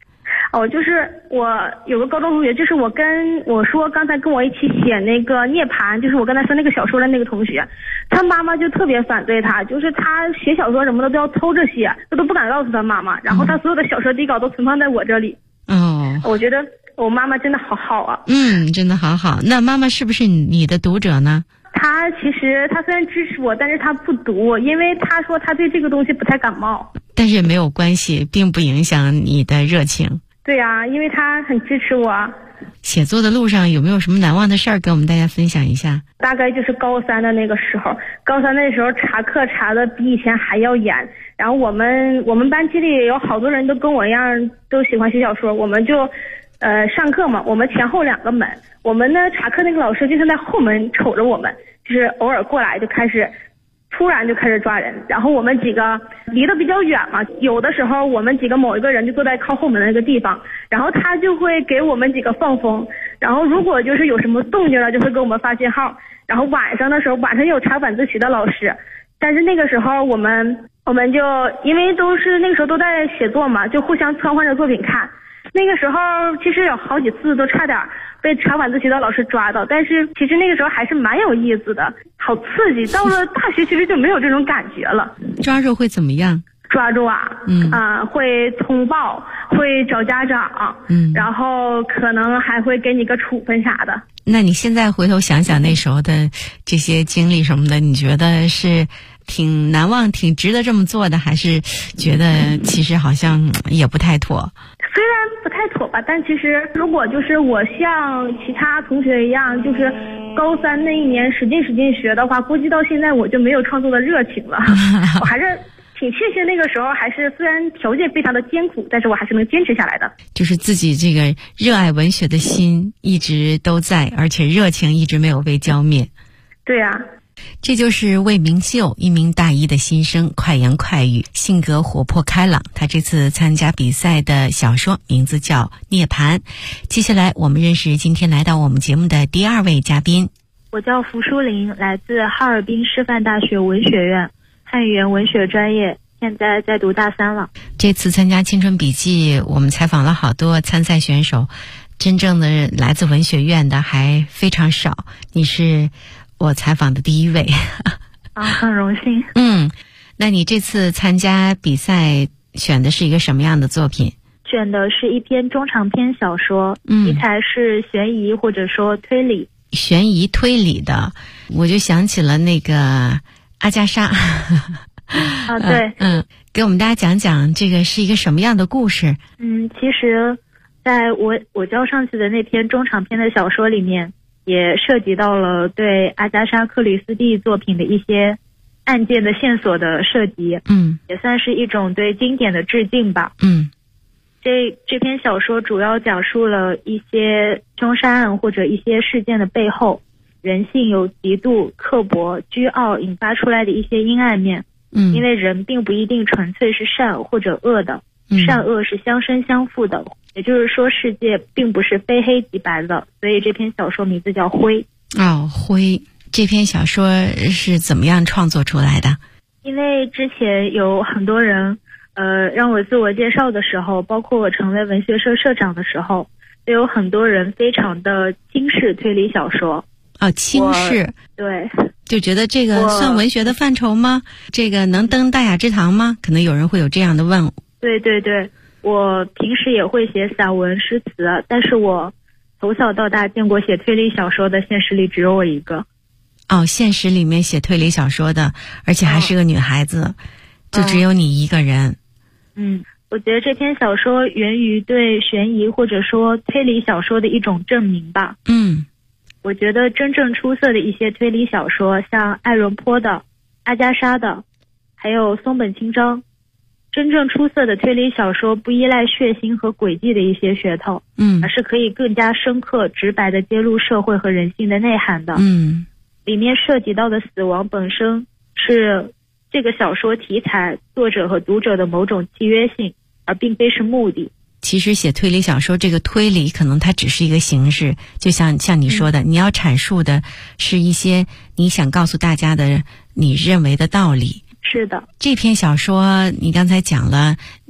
就是我有个高中同学，就是我说刚才跟我一起写那个涅槃，就是我刚才说那个小说的那个同学，他妈妈就特别反对他，就是他写小说什么的都要偷着写，他都不敢告诉他妈妈，然后他所有的小说底稿都存放在我这里。我觉得我妈妈真的好好啊。 真的好好。那妈妈是不是你的读者呢？ 他虽然支持我，但是他不读，因为他说他对这个东西不太感冒。 但是也没有关系，并不影响你的热情。 对啊，因为他很支持我。 写作的路上有没有什么难忘的事儿跟我们大家分享一下？ 大概就是高三的那个时候，高三那时候查课查的比以前还要严，然后我们班级里有好多人都跟我一样都喜欢写小说，我们就上课嘛，我们前后2个门，我们呢查课那个老师就是在后门瞅着我们，就是偶尔过来就突然就开始抓人，然后我们几个离得比较远嘛，有的时候我们几个某一个人就坐在靠后门的那个地方，然后他就会给我们几个放风，然后如果就是有什么动静了就会给我们发信号，然后晚上有查晚自习的老师，但是那个时候我们就因为都是那个时候都在写作嘛，就互相传唤着作品看，那个时候其实有好几次都差点被查晚自习的老师抓到，但是其实那个时候还是蛮有意思的，好刺激。到了大学其实就没有这种感觉了。 抓住会怎么样？ 抓住会通报，会找家长，然后可能还会给你个处分啥的。 那你现在回头想想那时候的这些经历什么的，你觉得是挺难忘、挺值得这么做的，还是觉得其实好像也不太妥？ 虽然不太妥吧，但其实如果就是我像其他同学一样，就是高三那一年使劲学的话，估计到现在我就没有创作的热情了。我还是挺庆幸那个时候，还是虽然条件非常的艰苦，但是我还是能坚持下来的。 就是自己这个热爱文学的心一直都在，而且热情一直没有被浇灭。 对啊。 这就是魏明秀，一名大一的新生，快言快语，性格活泼开朗。他这次参加比赛的小说名字叫《涅槃》。接下来我们认识今天来到我们节目的第2位嘉宾。 我叫符淑玲，来自哈尔滨师范大学文学院汉语言文学专业，现在在读大3了。 这次参加青春笔记，我们采访了好多参赛选手，真正的来自文学院的还非常少，你是我采访的第1位。 很荣幸。 那你这次参加比赛选的是一个什么样的作品？ 选的是一篇中长篇小说，题材是悬疑或者说推理。 悬疑推理的，我就想起了那个阿加莎。 对。 给我们大家讲讲这个是一个什么样的故事？ 其实在我交上去的那篇中长篇的小说里面，也涉及到了对阿加莎·克里斯蒂作品的一些案件的线索的涉及，也算是一种对经典的致敬吧。这篇小说主要讲述了一些凶杀案或者一些事件的背后，人性有极度刻薄、倨傲引发出来的一些阴暗面。因为人并不一定纯粹是善或者恶的，善恶是相生相复的，也就是说世界并不是非黑即白的，所以这篇小说名字叫灰。 灰。这篇小说是怎么样创作出来的？ 因为之前有很多人让我自我介绍的时候，包括我成为文学社社长的时候，就有很多人非常的轻视推理小说。 轻视。 对。 就觉得这个算文学的范畴吗？这个能登大雅之堂吗？可能有人会有这样的问。 对，我平时也会写散文诗词，但是我从小到大见过写推理小说的，现实里只有我一个。 现实里面写推理小说的，而且还是个女孩子，就只有你一个人。 我觉得这篇小说源于对悬疑或者说推理小说的一种证明吧。我觉得真正出色的一些推理小说，像爱伦坡的、阿加莎的，还有松本清张，真正出色的推理小说不依赖血腥和诡计的一些噱头，而是可以更加深刻、直白地揭露社会和人性的内涵的。里面涉及到的死亡本身是这个小说题材、作者和读者的某种契约性，而并非是目的。 其实写推理小说，这个推理可能它只是一个形式，就像你说的，你要阐述的是一些你想告诉大家的你认为的道理。 是的。 这篇小说你刚才讲了，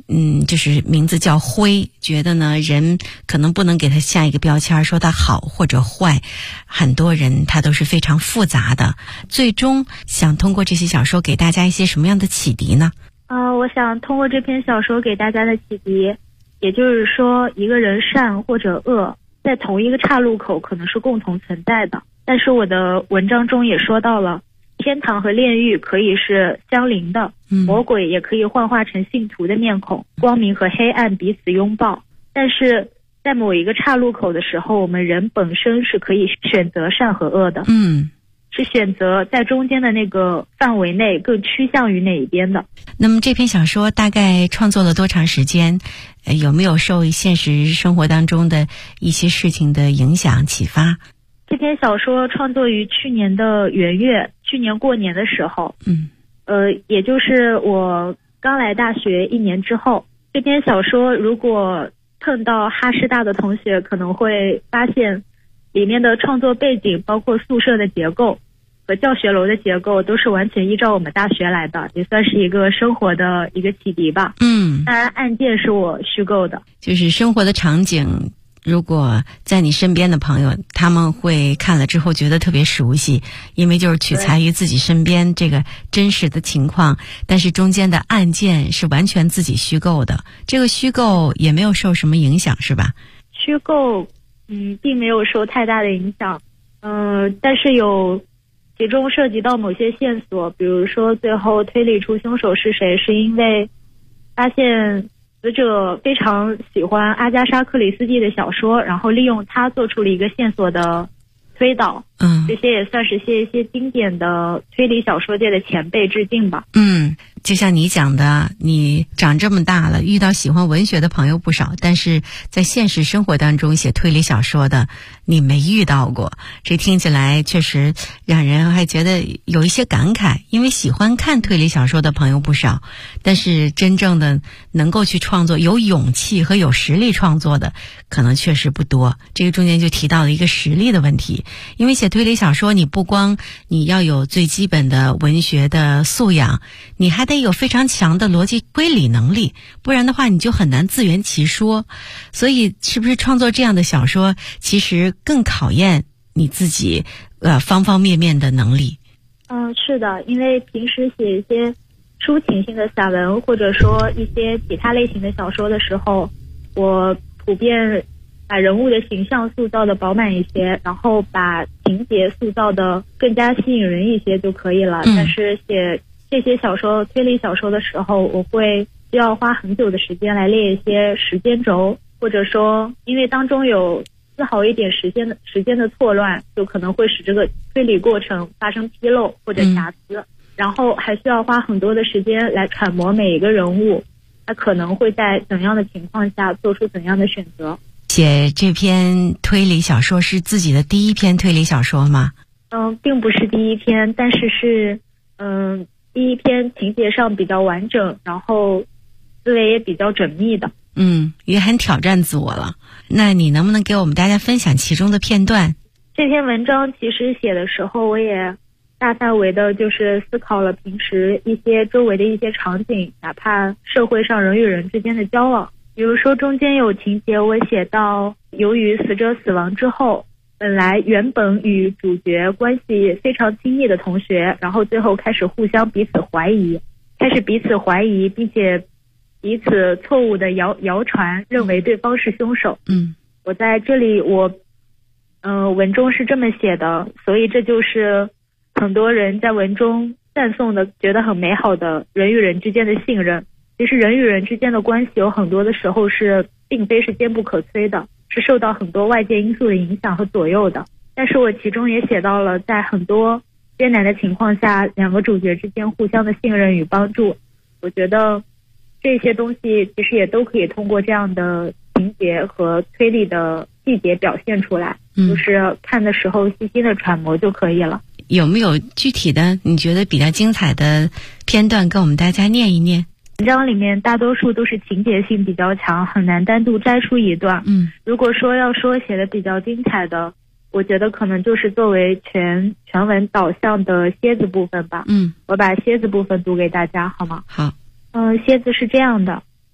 就是名字叫灰，觉得呢人可能不能给他下一个标签，说他好或者坏，很多人他都是非常复杂的。最终想通过这些小说给大家一些什么样的启迪呢？ 我想通过这篇小说给大家的启迪，也就是说一个人善或者恶在同一个岔路口可能是共同存在的，但是我的文章中也说到了天堂和炼狱可以是相邻的，魔鬼也可以幻化成信徒的面孔，光明和黑暗彼此拥抱。但是在某一个岔路口的时候，我们人本身是可以选择善和恶的，是选择在中间的那个范围内更趋向于哪一边的。 那么这篇小说大概创作了多长时间？有没有受现实生活当中的一些事情的影响启发？ 这篇小说创作于去年的元月，去年过年的时候，也就是我刚来大学1年之后。这篇小说如果碰到哈师大的同学，可能会发现里面的创作背景，包括宿舍的结构和教学楼的结构，都是完全依照我们大学来的，也算是一个生活的一个启迪吧。当然案件是我虚构的， 就是生活的场景。如果在你身边的朋友，他们会看了之后觉得特别熟悉，因为就是取材于自己身边这个真实的情况，但是中间的案件是完全自己虚构的。这个虚构也没有受什么影响，是吧？ 虚构并没有受太大的影响，但是其中涉及到某些线索，比如说最后推理出凶手是谁，是因为发现死者非常喜欢阿加莎·克里斯蒂的小说，然后利用它做出了一个线索的推导。这些也算是一些经典的推理小说界的前辈致敬吧。 就像你讲的，你长这么大了，遇到喜欢文学的朋友不少，但是在现实生活当中写推理小说的你没遇到过，这听起来确实让人还觉得有一些感慨。因为喜欢看推理小说的朋友不少，但是真正的能够去创作，有勇气和有实力创作的可能确实不多。这个中间就提到了一个实力的问题，因为写推理小说，你不光你要有最基本的文学的素养，你还得有非常强的逻辑推理能力，不然的话你就很难自圆其说。所以是不是创作这样的小说其实更考验你自己方方面面的能力？ 是的，因为平时写一些抒情性的散文，或者说一些其他类型的小说的时候，我普遍把人物的形象塑造的饱满一些，然后把情节塑造的更加吸引人一些就可以了。但是写这些小说推理小说的时候，我会需要花很久的时间来列一些时间轴，或者说因为当中有丝毫一点时间的错乱，就可能会使这个推理过程发生纰漏或者瑕疵，然后还需要花很多的时间来揣摩每一个人物他可能会在怎样的情况下做出怎样的选择。 写这篇推理小说是自己的第一篇推理小说吗？ 并不是第一篇，但是是第一篇情节上比较完整，然后思维也比较缜密的。 也很挑战自我了。那你能不能给我们大家分享其中的片段？ 这篇文章其实写的时候，我也大范围的就是思考了平时一些周围的一些场景，哪怕社会上人与人之间的交往。比如说中间有情节我写到，由于死者死亡之后，原本与主角关系非常亲密的同学，然后最后开始彼此怀疑，并且彼此错误的谣传，认为对方是凶手。我在这里文中是这么写的，所以这就是很多人在文中赞颂的，觉得很美好的人与人之间的信任。其实人与人之间的关系有很多的时候并非是坚不可摧的，是受到很多外界因素的影响和左右的。但是我其中也写到了，在很多艰难的情况下，两个主角之间互相的信任与帮助。我觉得这些东西其实也都可以通过这样的情节和推理的细节表现出来，就是看的时候细心的揣摩就可以了。 有没有具体的你觉得比较精彩的片段跟我们大家念一念？ 文章里面大多数都是情节性比较强，很难单独摘出一段。如果要说写的比较精彩的，我觉得可能就是作为全文导向的蝎子部分吧。我把蝎子部分读给大家好吗？ 好。 蝎子是这样的：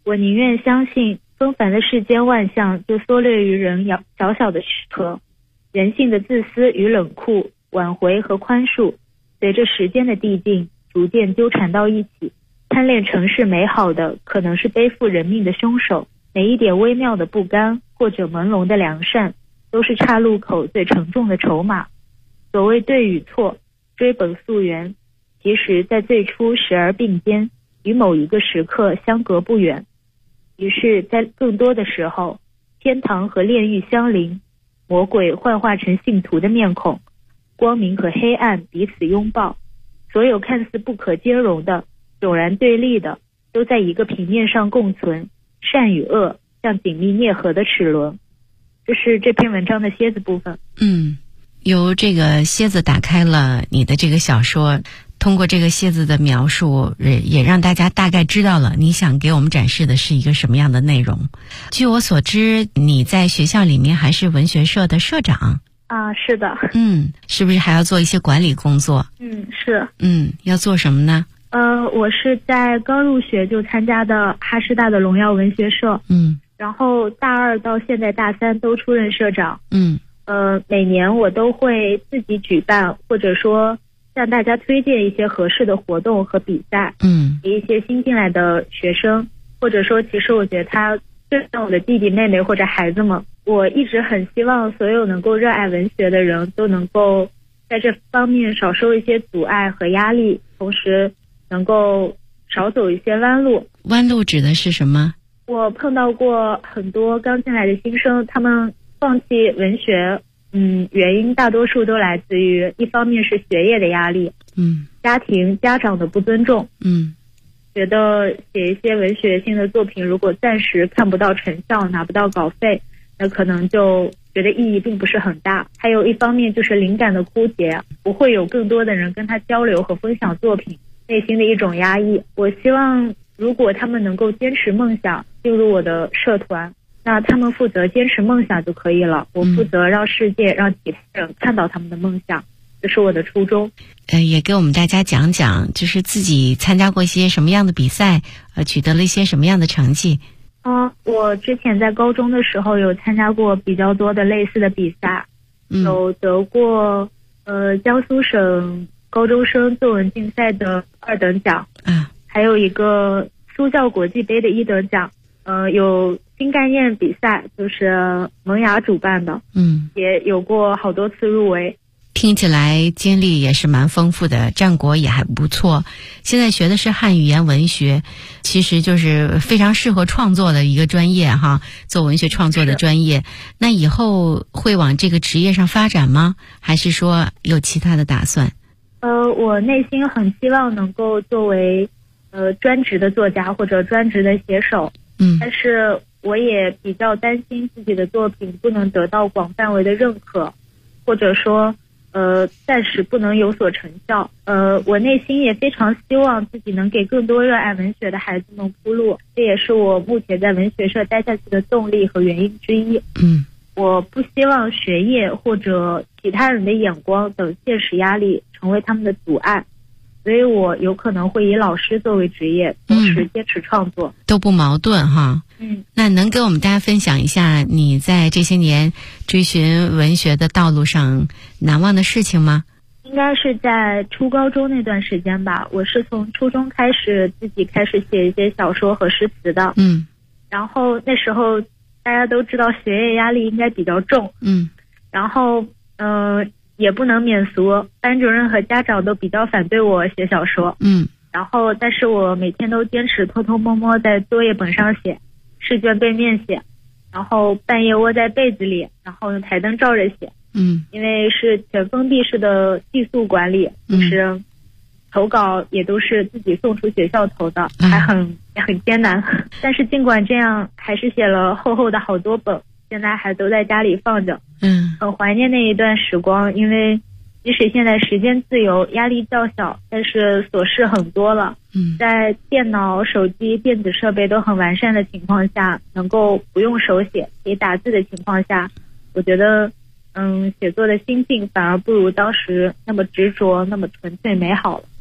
我宁愿相信纷繁的世间万象就缩略于人小小的躯壳，人性的自私与冷酷，挽回和宽恕，随着时间的递进，逐渐纠缠到一起。贪恋城市美好的，可能是背负人命的凶手。每一点微妙的不甘，或者朦胧的良善，都是岔路口最沉重的筹码。所谓对与错，追本溯源，其实在最初时而并肩，与某一个时刻相隔不远。于是在更多的时候，天堂和炼狱相邻，魔鬼幻化成信徒的面孔，光明和黑暗彼此拥抱。所有看似不可兼容的，迥然对立的，都在一个平面上共存，善与恶像紧密啮合的齿轮。这是这篇文章的蝎子部分。 由这个蝎子打开了你的这个小说，通过这个蝎子的描述，也让大家大概知道了你想给我们展示的是一个什么样的内容。据我所知，你在学校里面还是文学社的社长啊？是的。 是不是还要做一些管理工作？ 是。 要做什么呢？ 我是在刚入学就参加的哈师大的荣耀文学社，然后大二到现在大三都出任社长，每年我都会自己举办，或者说向大家推荐一些合适的活动和比赛，给一些新进来的学生，或者说其实我觉得他就像我的弟弟妹妹或者孩子们，我一直很希望所有能够热爱文学的人都能够在这方面少受一些阻碍和压力，同时能够少走一些弯路。 弯路指的是什么？ 我碰到过很多刚进来的新生，他们放弃文学，原因大多数都来自于一方面是学业的压力，家庭家长的不尊重，觉得写一些文学性的作品如果暂时看不到成效，拿不到稿费，那可能就觉得意义并不是很大。还有一方面就是灵感的枯竭，不会有更多的人跟他交流和分享作品，内心的一种压抑。我希望如果他们能够坚持梦想，进入我的社团，那他们负责坚持梦想就可以了，我负责让世界让其他人看到他们的梦想，这是我的初衷。 也给我们大家讲讲，就是自己参加过一些什么样的比赛，取得了一些什么样的成绩。 我之前在高中的时候有参加过比较多的类似的比赛，有得过江苏省高中生作文竞赛的2等奖，还有一个苏教国际杯的1等奖，有新概念比赛，就是萌芽主办的，也有过好多次入围。 听起来经历也是蛮丰富的，战果也还不错。现在学的是汉语言文学，其实就是非常适合创作的一个专业哈，做文学创作的专业。那以后会往这个职业上发展吗？还是说有其他的打算？ 我内心很希望能够作为专职的作家或者专职的写手，但是我也比较担心自己的作品不能得到广范围的认可，或者说暂时不能有所成效。我内心也非常希望自己能给更多热爱文学的孩子们铺路，这也是我目前在文学社待下去的动力和原因之一。我不希望学业或者其他人的眼光等现实压力成为他们的阻碍，所以我有可能会以老师作为职业，同时坚持创作。 都不矛盾哈。那能跟我们大家分享一下你在这些年追寻文学的道路上难忘的事情吗？ 应该是在初高中那段时间吧，我是从初中开始自己开始写一些小说和诗词的。然后那时候大家都知道学业压力应该比较重，然后也不能免俗，班主任和家长都比较反对我写小说，然后但是我每天都坚持偷偷摸摸在作业本上写，试卷背面写，然后半夜窝在被子里，然后用台灯照着写，因为是全封闭式的寄宿管理，就是投稿也都是自己送出学校投的，也很艰难。但是尽管这样，还是写了厚厚的好多本，现在还都在家里放着。很怀念那一段时光，因为即使现在时间自由，压力较小，但是琐事很多了。在电脑、手机、电子设备都很完善的情况下，能够不用手写可以打字的情况下，我觉得写作的心境反而不如当时那么执着，那么纯粹美好了。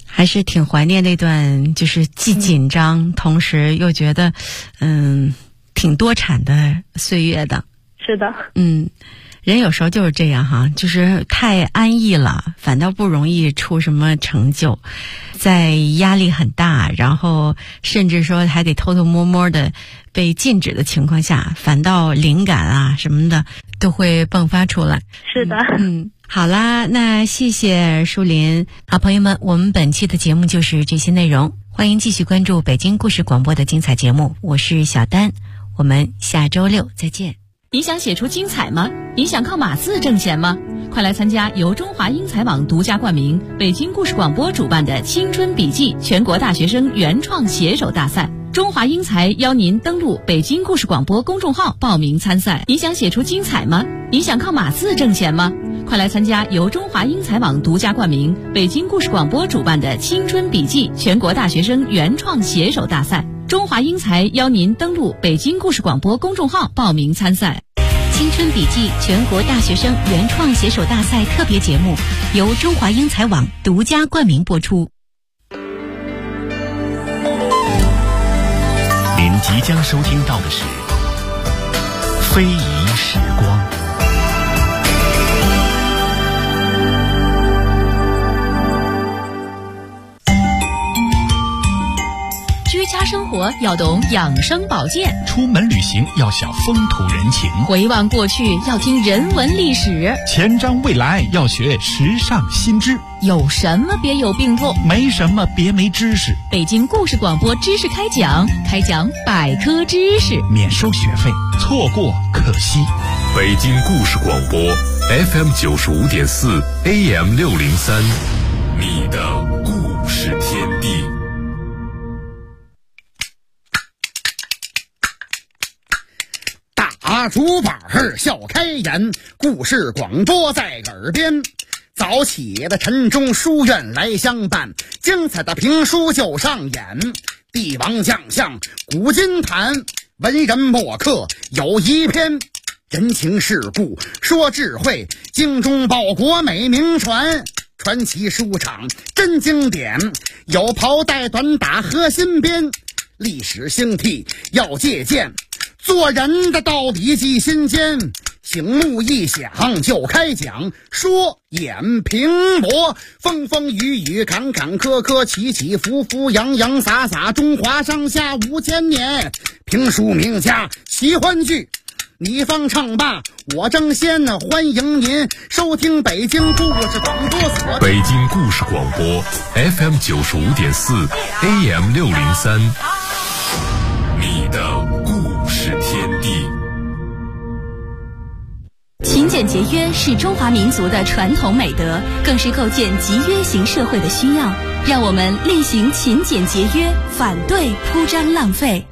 还是挺怀念那段就是既紧张，同时又觉得挺多产的岁月的。 是的。 人有时候就是这样哈，就是太安逸了，反倒不容易出什么成就。在压力很大，然后甚至说还得偷偷摸摸的被禁止的情况下，反倒灵感啊什么的都会迸发出来。 是的。 好啦，那谢谢舒林。好朋友们，我们本期的节目就是这些内容，欢迎继续关注北京故事广播的精彩节目，我是小丹，我们下周6再见。 你想写出精彩吗？你想靠码字挣钱吗？快来参加由中华英才网独家冠名、北京故事广播主办的青春笔记全国大学生原创写手大赛。中华英才邀您登录北京故事广播公众号报名参赛。你想写出精彩吗？你想靠码字挣钱吗？快来参加由中华英才网独家冠名、北京故事广播主办的青春笔记全国大学生原创写手大赛。中华英才邀您登录北京故事广播公众号报名参赛。 青春笔记全国大学生原创写手大赛特别节目由中华英才网独家冠名播出。 您即将收听到的是非遗时光。 居家生活要懂养生保健， 出门旅行要晓风土人情， 回望过去要听人文历史， 前瞻未来要学时尚新知。 有什么别有病痛， 没什么别没知识。 北京故事广播知识开讲百科知识， 免收学费，错过可惜。 北京故事广播 FM 95.4 AM 603，你的故事天地。 大竹板笑开颜，故事广播在耳边。早起的晨钟书院来相伴，精彩的评书就上演。帝王将相古今谈，文人墨客有一篇。人情世故说智慧，精忠报国美名传。传奇书场真经典，有袍带短打和新编。历史兴替要借鉴，做人的道理记心间。醒目一响就开讲，说演评驳，风风雨雨坎坎坷坷，起起伏伏洋洋洒洒，中华上下5000年。评书名家奇欢剧，你方唱罢我争先，欢迎您收听北京故事广播所。 北京故事广播 FM 95.4 AM 603，你的故事天地。 勤俭节约是中华民族的传统美德，更是构建集约型社会的需要。让我们厉行勤俭节约，反对铺张浪费。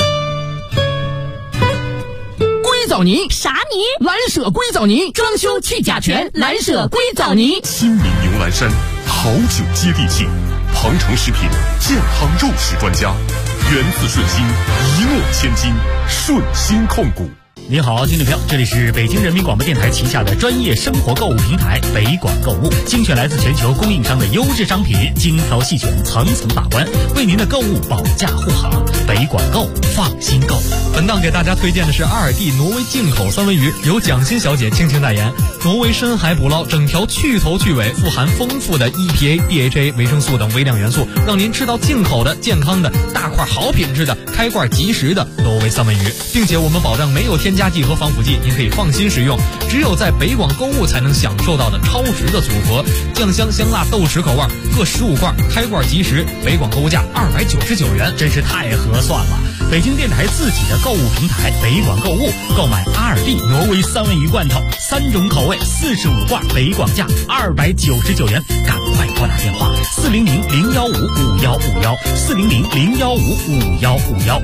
硅藻泥啥泥？ 蓝舍硅藻泥，装修去甲醛，蓝舍硅藻泥。 新民牛栏山，好酒接地气。鹏程食品健康肉食专家，源自顺心，一诺千金，顺心控股。 你好，听众朋友，这里是北京人民广播电台旗下的专业生活购物平台北广购物，精选来自全球供应商的优质商品，精挑细选，层层把关，为您的购物保驾护航。北广购，放心购。本档给大家推荐的是阿尔蒂挪威进口三文鱼，由蒋欣小姐倾情代言。挪威深海捕捞，整条去头去尾，富含丰富的 EPA、DHA、维生素等微量元素，让您吃到进口的、健康的、大块好品质的、开罐即食的挪威三文鱼，并且我们保证没有添加剂和防腐剂，您可以放心食用。只有在北广购物才能享受到的超值的组合，酱香香辣豆豉口味各15罐，开罐即食，北广购物价299元，真是太合算了。北京电台自己的购物平台北广购物，购买阿尔蒂挪威三文鱼罐头，3种口味，45罐，北广价299元，赶快拨打电话400-015-5151，400-015-5151。